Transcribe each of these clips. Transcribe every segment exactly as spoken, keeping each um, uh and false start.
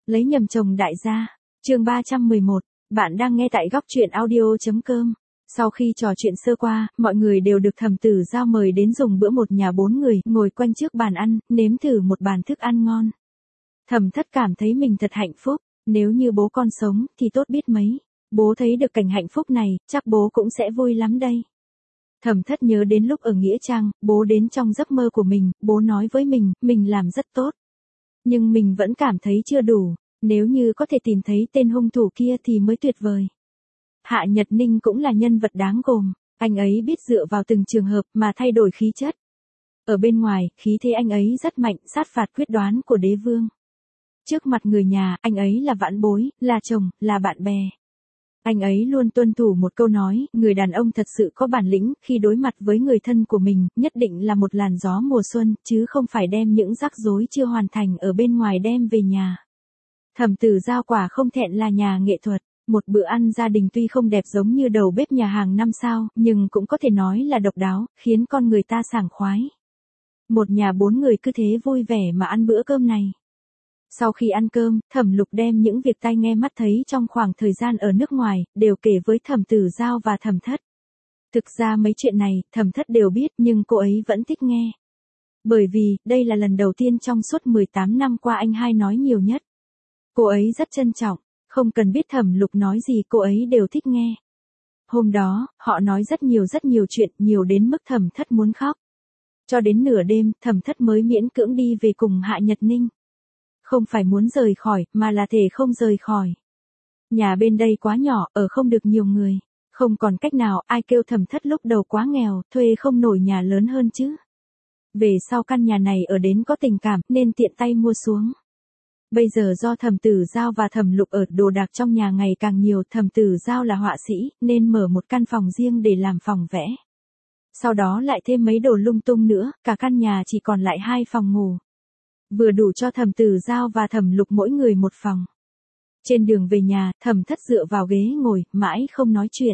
Lấy nhầm chồng đại gia. Chương ba trăm mười một, bạn đang nghe tại góc truyện audio chấm com. Sau khi trò chuyện sơ qua, mọi người đều được Thẩm Tử Giao mời đến dùng bữa một nhà bốn người, ngồi quanh trước bàn ăn, nếm thử một bàn thức ăn ngon. Thẩm Thất cảm thấy mình thật hạnh phúc, nếu như bố con sống thì tốt biết mấy. Bố thấy được cảnh hạnh phúc này, chắc bố cũng sẽ vui lắm đây. Thẩm Thất nhớ đến lúc ở Nghĩa Trang, bố đến trong giấc mơ của mình, bố nói với mình, mình làm rất tốt. Nhưng mình vẫn cảm thấy chưa đủ, nếu như có thể tìm thấy tên hung thủ kia thì mới tuyệt vời. Hạ Nhật Ninh cũng là nhân vật đáng gồm, anh ấy biết dựa vào từng trường hợp mà thay đổi khí chất. Ở bên ngoài, khí thế anh ấy rất mạnh, sát phạt quyết đoán của đế vương. Trước mặt người nhà, anh ấy là vãn bối, là chồng, là bạn bè. Anh ấy luôn tuân thủ một câu nói, người đàn ông thật sự có bản lĩnh, khi đối mặt với người thân của mình, nhất định là một làn gió mùa xuân, chứ không phải đem những rắc rối chưa hoàn thành ở bên ngoài đem về nhà. Thẩm Tử Giao quả không thẹn là nhà nghệ thuật, một bữa ăn gia đình tuy không đẹp giống như đầu bếp nhà hàng năm sao, nhưng cũng có thể nói là độc đáo, khiến con người ta sảng khoái. Một nhà bốn người cứ thế vui vẻ mà ăn bữa cơm này. Sau khi ăn cơm, Thẩm Lục đem những việc tai nghe mắt thấy trong khoảng thời gian ở nước ngoài, đều kể với Thẩm Tử Giao và Thẩm Thất. Thực ra mấy chuyện này, Thẩm Thất đều biết nhưng cô ấy vẫn thích nghe. Bởi vì, đây là lần đầu tiên trong suốt mười tám năm qua anh hai nói nhiều nhất. Cô ấy rất trân trọng, không cần biết Thẩm Lục nói gì cô ấy đều thích nghe. Hôm đó, họ nói rất nhiều rất nhiều chuyện, nhiều đến mức Thẩm Thất muốn khóc. Cho đến nửa đêm, Thẩm Thất mới miễn cưỡng đi về cùng Hạ Nhật Ninh. Không phải muốn rời khỏi, mà là thể không rời khỏi. Nhà bên đây quá nhỏ, ở không được nhiều người. Không còn cách nào, ai kêu Thẩm Thất lúc đầu quá nghèo, thuê không nổi nhà lớn hơn chứ. Về sau căn nhà này ở đến có tình cảm, nên tiện tay mua xuống. Bây giờ do Thẩm Tử Giao và Thẩm Lục ở đồ đạc trong nhà ngày càng nhiều, Thẩm Tử Giao là họa sĩ, nên mở một căn phòng riêng để làm phòng vẽ. Sau đó lại thêm mấy đồ lung tung nữa, cả căn nhà chỉ còn lại hai phòng ngủ. Vừa đủ cho Thẩm Tử Giao và Thẩm Lục mỗi người một phòng. Trên đường về nhà, Thẩm Thất dựa vào ghế ngồi, mãi không nói chuyện.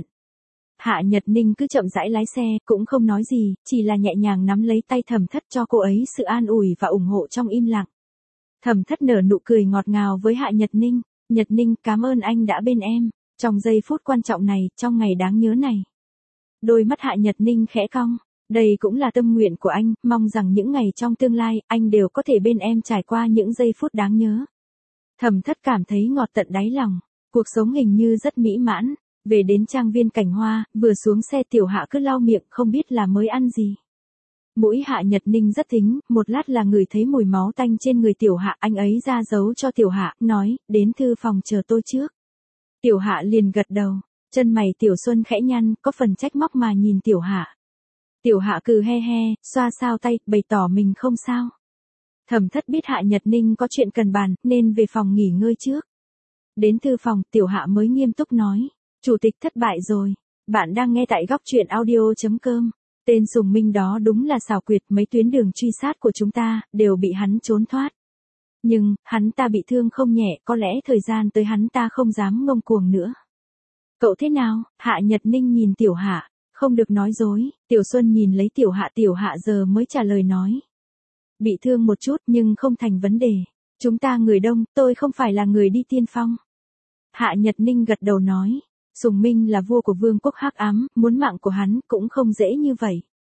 Hạ Nhật Ninh cứ chậm rãi lái xe, cũng không nói gì, chỉ là nhẹ nhàng nắm lấy tay Thẩm Thất cho cô ấy sự an ủi và ủng hộ trong im lặng. Thẩm Thất nở nụ cười ngọt ngào với Hạ Nhật Ninh, Nhật Ninh cảm ơn anh đã bên em, trong giây phút quan trọng này, trong ngày đáng nhớ này. Đôi mắt Hạ Nhật Ninh khẽ cong, đây cũng là tâm nguyện của anh, mong rằng những ngày trong tương lai, anh đều có thể bên em trải qua những giây phút đáng nhớ. Thẩm Thất cảm thấy ngọt tận đáy lòng, cuộc sống hình như rất mỹ mãn, về đến trang viên Cảnh Hoa, vừa xuống xe Tiểu Hạ cứ lau miệng không biết là mới ăn gì. Mũi Hạ Nhật Ninh rất thính, một lát là ngửi thấy mùi máu tanh trên người Tiểu Hạ, anh ấy ra dấu cho Tiểu Hạ, nói, đến thư phòng chờ tôi trước. Tiểu Hạ liền gật đầu, chân mày Tiểu Xuân khẽ nhăn, có phần trách móc mà nhìn Tiểu Hạ. Tiểu Hạ cười he he, xoa xoa tay, bày tỏ mình không sao. Thẩm Thất biết Hạ Nhật Ninh có chuyện cần bàn, nên về phòng nghỉ ngơi trước. Đến thư phòng, Tiểu Hạ mới nghiêm túc nói, chủ tịch thất bại rồi, bạn đang nghe tại góc truyện audio chấm com. Tên Sùng Minh đó đúng là xảo quyệt, mấy tuyến đường truy sát của chúng ta, đều bị hắn trốn thoát. Nhưng, hắn ta bị thương không nhẹ, có lẽ thời gian tới hắn ta không dám ngông cuồng nữa. Cậu thế nào? Hạ Nhật Ninh nhìn Tiểu Hạ, không được nói dối. Tiểu Xuân nhìn lấy Tiểu Hạ, Tiểu Hạ giờ mới trả lời nói. Bị thương một chút nhưng không thành vấn đề. Chúng ta người đông, tôi không phải là người đi tiên phong. Hạ Nhật Ninh gật đầu nói. Sùng Minh là vua của vương quốc hắc ám, muốn mạng của hắn cũng không dễ như vậy.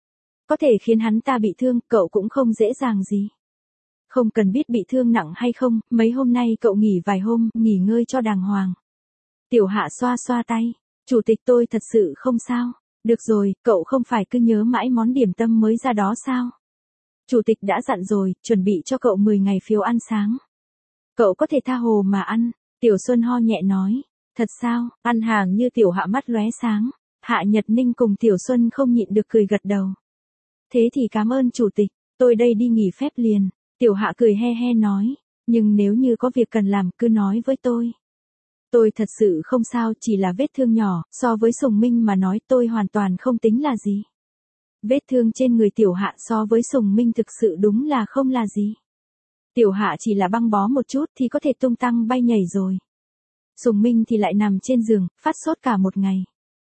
Có thể khiến hắn ta bị thương, cậu cũng không dễ dàng gì. Không cần biết bị thương nặng hay không, mấy hôm nay cậu nghỉ vài hôm, nghỉ ngơi cho đàng hoàng. Tiểu Hạ xoa xoa tay, chủ tịch tôi thật sự không sao. Được rồi, cậu không phải cứ nhớ mãi món điểm tâm mới ra đó sao? Chủ tịch đã dặn rồi, chuẩn bị cho cậu mười ngày phiếu ăn sáng. Cậu có thể tha hồ mà ăn, Tiểu Xuân ho nhẹ nói. Thật sao, ăn hàng như Tiểu Hạ mắt lóe sáng. Hạ Nhật Ninh cùng Tiểu Xuân không nhịn được cười gật đầu. Thế thì cảm ơn chủ tịch, tôi đây đi nghỉ phép liền. Tiểu Hạ cười he he nói, nhưng nếu như có việc cần làm cứ nói với tôi. Tôi thật sự không sao, chỉ là vết thương nhỏ, so với Sùng Minh mà nói tôi hoàn toàn không tính là gì. Vết thương trên người Tiểu Hạ so với Sùng Minh thực sự đúng là không là gì. Tiểu Hạ chỉ là băng bó một chút thì có thể tung tăng bay nhảy rồi. Sùng Minh thì lại nằm trên giường, phát sốt cả một ngày.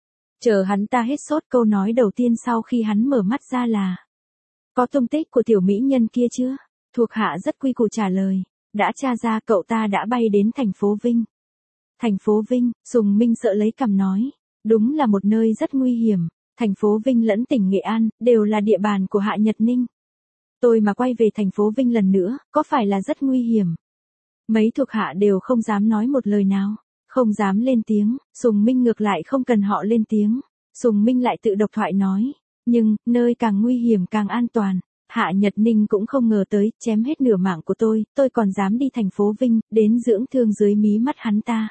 Chờ hắn ta hết sốt, câu nói đầu tiên sau khi hắn mở mắt ra là: có tung tích của tiểu mỹ nhân kia chưa? Thuộc hạ rất quy củ trả lời. Đã tra ra cậu ta đã bay đến thành phố Vinh. Thành phố Vinh, Sùng Minh sợ lấy cằm nói. Đúng là một nơi rất nguy hiểm. Thành phố Vinh lẫn tỉnh Nghệ An, đều là địa bàn của Hạ Nhật Ninh. Tôi mà quay về thành phố Vinh lần nữa, có phải là rất nguy hiểm? Mấy thuộc hạ đều không dám nói một lời nào. Không dám lên tiếng, Sùng Minh ngược lại không cần họ lên tiếng. Sùng Minh lại tự độc thoại nói. Nhưng, nơi càng nguy hiểm càng an toàn. Hạ Nhật Ninh cũng không ngờ tới, chém hết nửa mạng của tôi, tôi còn dám đi thành phố Vinh, đến dưỡng thương dưới mí mắt hắn ta.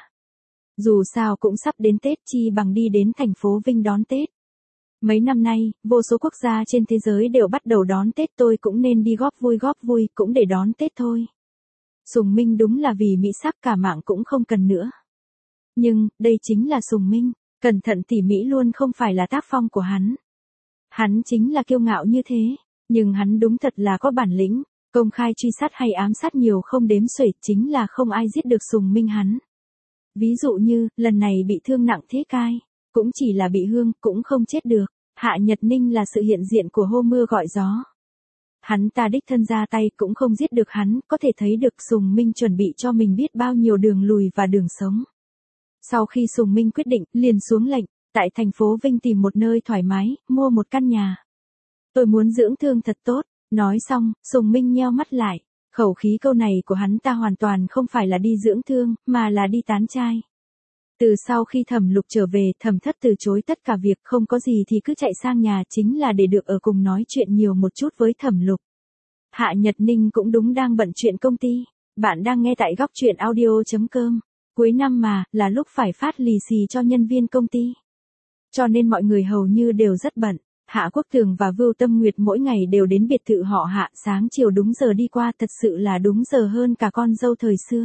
Dù sao cũng sắp đến Tết, chi bằng đi đến thành phố Vinh đón Tết. Mấy năm nay, vô số quốc gia trên thế giới đều bắt đầu đón Tết, tôi cũng nên đi góp vui góp vui, cũng để đón Tết thôi. Sùng Minh đúng là vì mỹ sắc cả mạng cũng không cần nữa. Nhưng, đây chính là Sùng Minh, cẩn thận tỉ mỉ luôn không phải là tác phong của hắn. Hắn chính là kiêu ngạo như thế, nhưng hắn đúng thật là có bản lĩnh, công khai truy sát hay ám sát nhiều không đếm xuể, chính là không ai giết được Sùng Minh hắn. Ví dụ như, lần này bị thương nặng thế cai, cũng chỉ là bị hương, cũng không chết được. Hạ Nhật Ninh là sự hiện diện của hô mưa gọi gió. Hắn ta đích thân ra tay cũng không giết được hắn, có thể thấy được Sùng Minh chuẩn bị cho mình biết bao nhiêu đường lùi và đường sống. Sau khi Sùng Minh quyết định, liền xuống lệnh, tại thành phố Vinh tìm một nơi thoải mái, mua một căn nhà. Tôi muốn dưỡng thương thật tốt, nói xong, Sùng Minh nheo mắt lại. Khẩu khí câu này của hắn ta hoàn toàn không phải là đi dưỡng thương, mà là đi tán trai. Từ sau khi Thẩm Lục trở về, Thẩm Thất từ chối tất cả việc, không có gì thì cứ chạy sang nhà, chính là để được ở cùng nói chuyện nhiều một chút với Thẩm Lục. Hạ Nhật Ninh cũng đúng đang bận chuyện công ty. Bạn đang nghe tại góc truyện audio chấm com. Cuối năm mà, là lúc phải phát lì xì cho nhân viên công ty. Cho nên mọi người hầu như đều rất bận. Hạ Quốc Tường và Vưu Tâm Nguyệt mỗi ngày đều đến biệt thự họ Hạ, sáng chiều đúng giờ đi qua, thật sự là đúng giờ hơn cả con dâu thời xưa.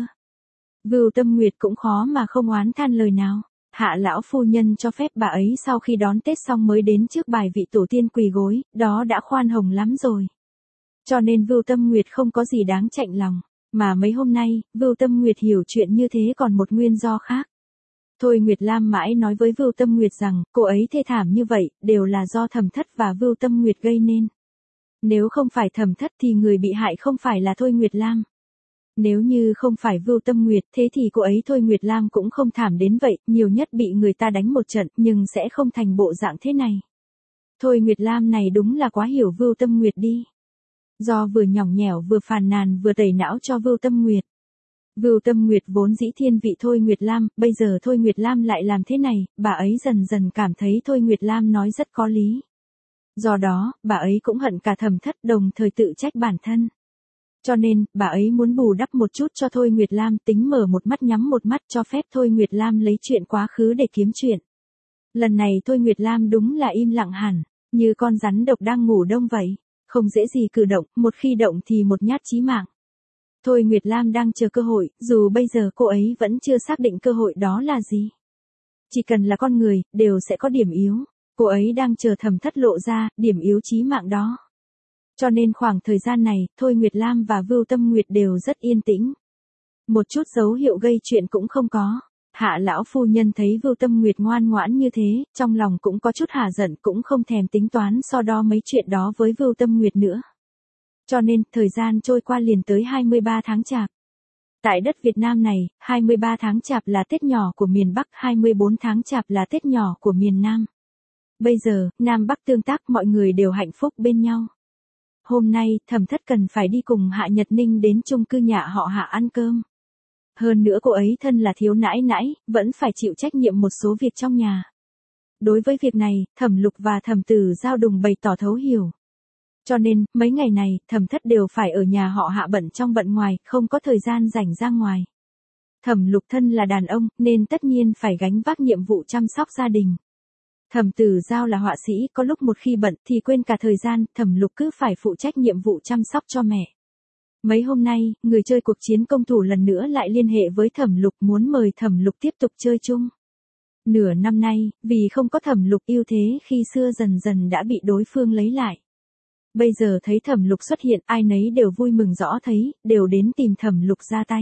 Vưu Tâm Nguyệt cũng khó mà không oán than lời nào. Hạ lão phu nhân cho phép bà ấy sau khi đón Tết xong mới đến trước bài vị tổ tiên quỳ gối, đó đã khoan hồng lắm rồi. Cho nên Vưu Tâm Nguyệt không có gì đáng chạnh lòng. Mà mấy hôm nay, Vưu Tâm Nguyệt hiểu chuyện như thế còn một nguyên do khác. Thôi Nguyệt Lam mãi nói với Vưu Tâm Nguyệt rằng, cô ấy thê thảm như vậy, đều là do Thẩm Thất và Vưu Tâm Nguyệt gây nên. Nếu không phải Thẩm Thất thì người bị hại không phải là Thôi Nguyệt Lam. Nếu như không phải Vưu Tâm Nguyệt, thế thì cô ấy Thôi Nguyệt Lam cũng không thảm đến vậy, nhiều nhất bị người ta đánh một trận, nhưng sẽ không thành bộ dạng thế này. Thôi Nguyệt Lam này đúng là quá hiểu Vưu Tâm Nguyệt đi. Do vừa nhỏng nhẽo vừa phàn nàn vừa tẩy não cho Vưu Tâm Nguyệt. Vưu Tâm Nguyệt vốn dĩ thiên vị Thôi Nguyệt Lam, bây giờ Thôi Nguyệt Lam lại làm thế này, bà ấy dần dần cảm thấy Thôi Nguyệt Lam nói rất có lý. Do đó, bà ấy cũng hận cả Thẩm Thất, đồng thời tự trách bản thân. Cho nên, bà ấy muốn bù đắp một chút cho Thôi Nguyệt Lam, tính mở một mắt nhắm một mắt, cho phép Thôi Nguyệt Lam lấy chuyện quá khứ để kiếm chuyện. Lần này Thôi Nguyệt Lam đúng là im lặng hẳn, như con rắn độc đang ngủ đông vậy, không dễ gì cử động, một khi động thì một nhát chí mạng. Thôi Nguyệt Lam đang chờ cơ hội, dù bây giờ cô ấy vẫn chưa xác định cơ hội đó là gì. Chỉ cần là con người, đều sẽ có điểm yếu. Cô ấy đang chờ Thẩm Thất lộ ra, điểm yếu chí mạng đó. Cho nên khoảng thời gian này, Thôi Nguyệt Lam và Vưu Tâm Nguyệt đều rất yên tĩnh. Một chút dấu hiệu gây chuyện cũng không có. Hạ lão phu nhân thấy Vưu Tâm Nguyệt ngoan ngoãn như thế, trong lòng cũng có chút hả giận, cũng không thèm tính toán so đo mấy chuyện đó với Vưu Tâm Nguyệt nữa. Cho nên, thời gian trôi qua liền tới hai mươi ba tháng Chạp. Tại đất Việt Nam này, hai mươi ba tháng Chạp là Tết nhỏ của miền Bắc, hai mươi bốn tháng Chạp là Tết nhỏ của miền Nam. Bây giờ, Nam Bắc tương tác, mọi người đều hạnh phúc bên nhau. Hôm nay, Thẩm Thất cần phải đi cùng Hạ Nhật Ninh đến chung cư nhà họ Hạ ăn cơm. Hơn nữa cô ấy thân là thiếu nãi nãi, vẫn phải chịu trách nhiệm một số việc trong nhà. Đối với việc này, Thẩm Lục và Thẩm Tử Giao Đùng bày tỏ thấu hiểu. Cho nên, mấy ngày này, Thẩm Thất đều phải ở nhà họ Hạ bận trong bận ngoài, không có thời gian rảnh ra ngoài. Thẩm Lục thân là đàn ông, nên tất nhiên phải gánh vác nhiệm vụ chăm sóc gia đình. Thẩm Tử Giao là họa sĩ, có lúc một khi bận thì quên cả thời gian, Thẩm Lục cứ phải phụ trách nhiệm vụ chăm sóc cho mẹ. Mấy hôm nay, người chơi cuộc chiến công thủ lần nữa lại liên hệ với Thẩm Lục muốn mời Thẩm Lục tiếp tục chơi chung. Nửa năm nay, vì không có Thẩm Lục ưu thế khi xưa dần dần đã bị đối phương lấy lại. Bây giờ thấy Thẩm Lục xuất hiện, ai nấy đều vui mừng rõ thấy, đều đến tìm Thẩm Lục ra tay.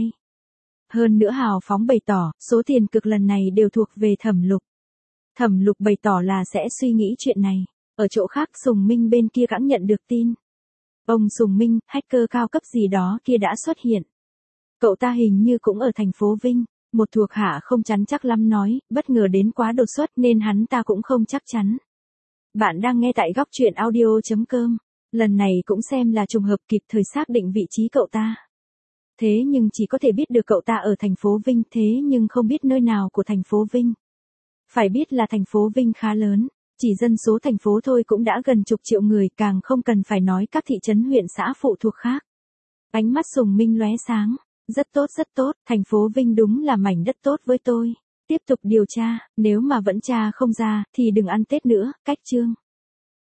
Hơn nữa hào phóng bày tỏ, số tiền cực lần này đều thuộc về Thẩm Lục. Thẩm Lục bày tỏ là sẽ suy nghĩ chuyện này. Ở chỗ khác Sùng Minh bên kia cũng nhận được tin. Ông Sùng Minh, hacker cao cấp gì đó kia đã xuất hiện. Cậu ta hình như cũng ở thành phố Vinh. Một thuộc hạ không chắn chắc lắm nói, bất ngờ đến quá đột xuất nên hắn ta cũng không chắc chắn. Bạn đang nghe tại góc truyện audio.com. Lần này cũng xem là trùng hợp kịp thời xác định vị trí cậu ta. Thế nhưng chỉ có thể biết được cậu ta ở thành phố Vinh, thế nhưng không biết nơi nào của thành phố Vinh. Phải biết là thành phố Vinh khá lớn, chỉ dân số thành phố thôi cũng đã gần chục triệu người, càng không cần phải nói các thị trấn huyện xã phụ thuộc khác. Ánh mắt Sùng Minh lóe sáng. Rất tốt rất tốt, thành phố Vinh đúng là mảnh đất tốt với tôi. Tiếp tục điều tra, nếu mà vẫn tra không ra, thì đừng ăn Tết nữa, cách chương.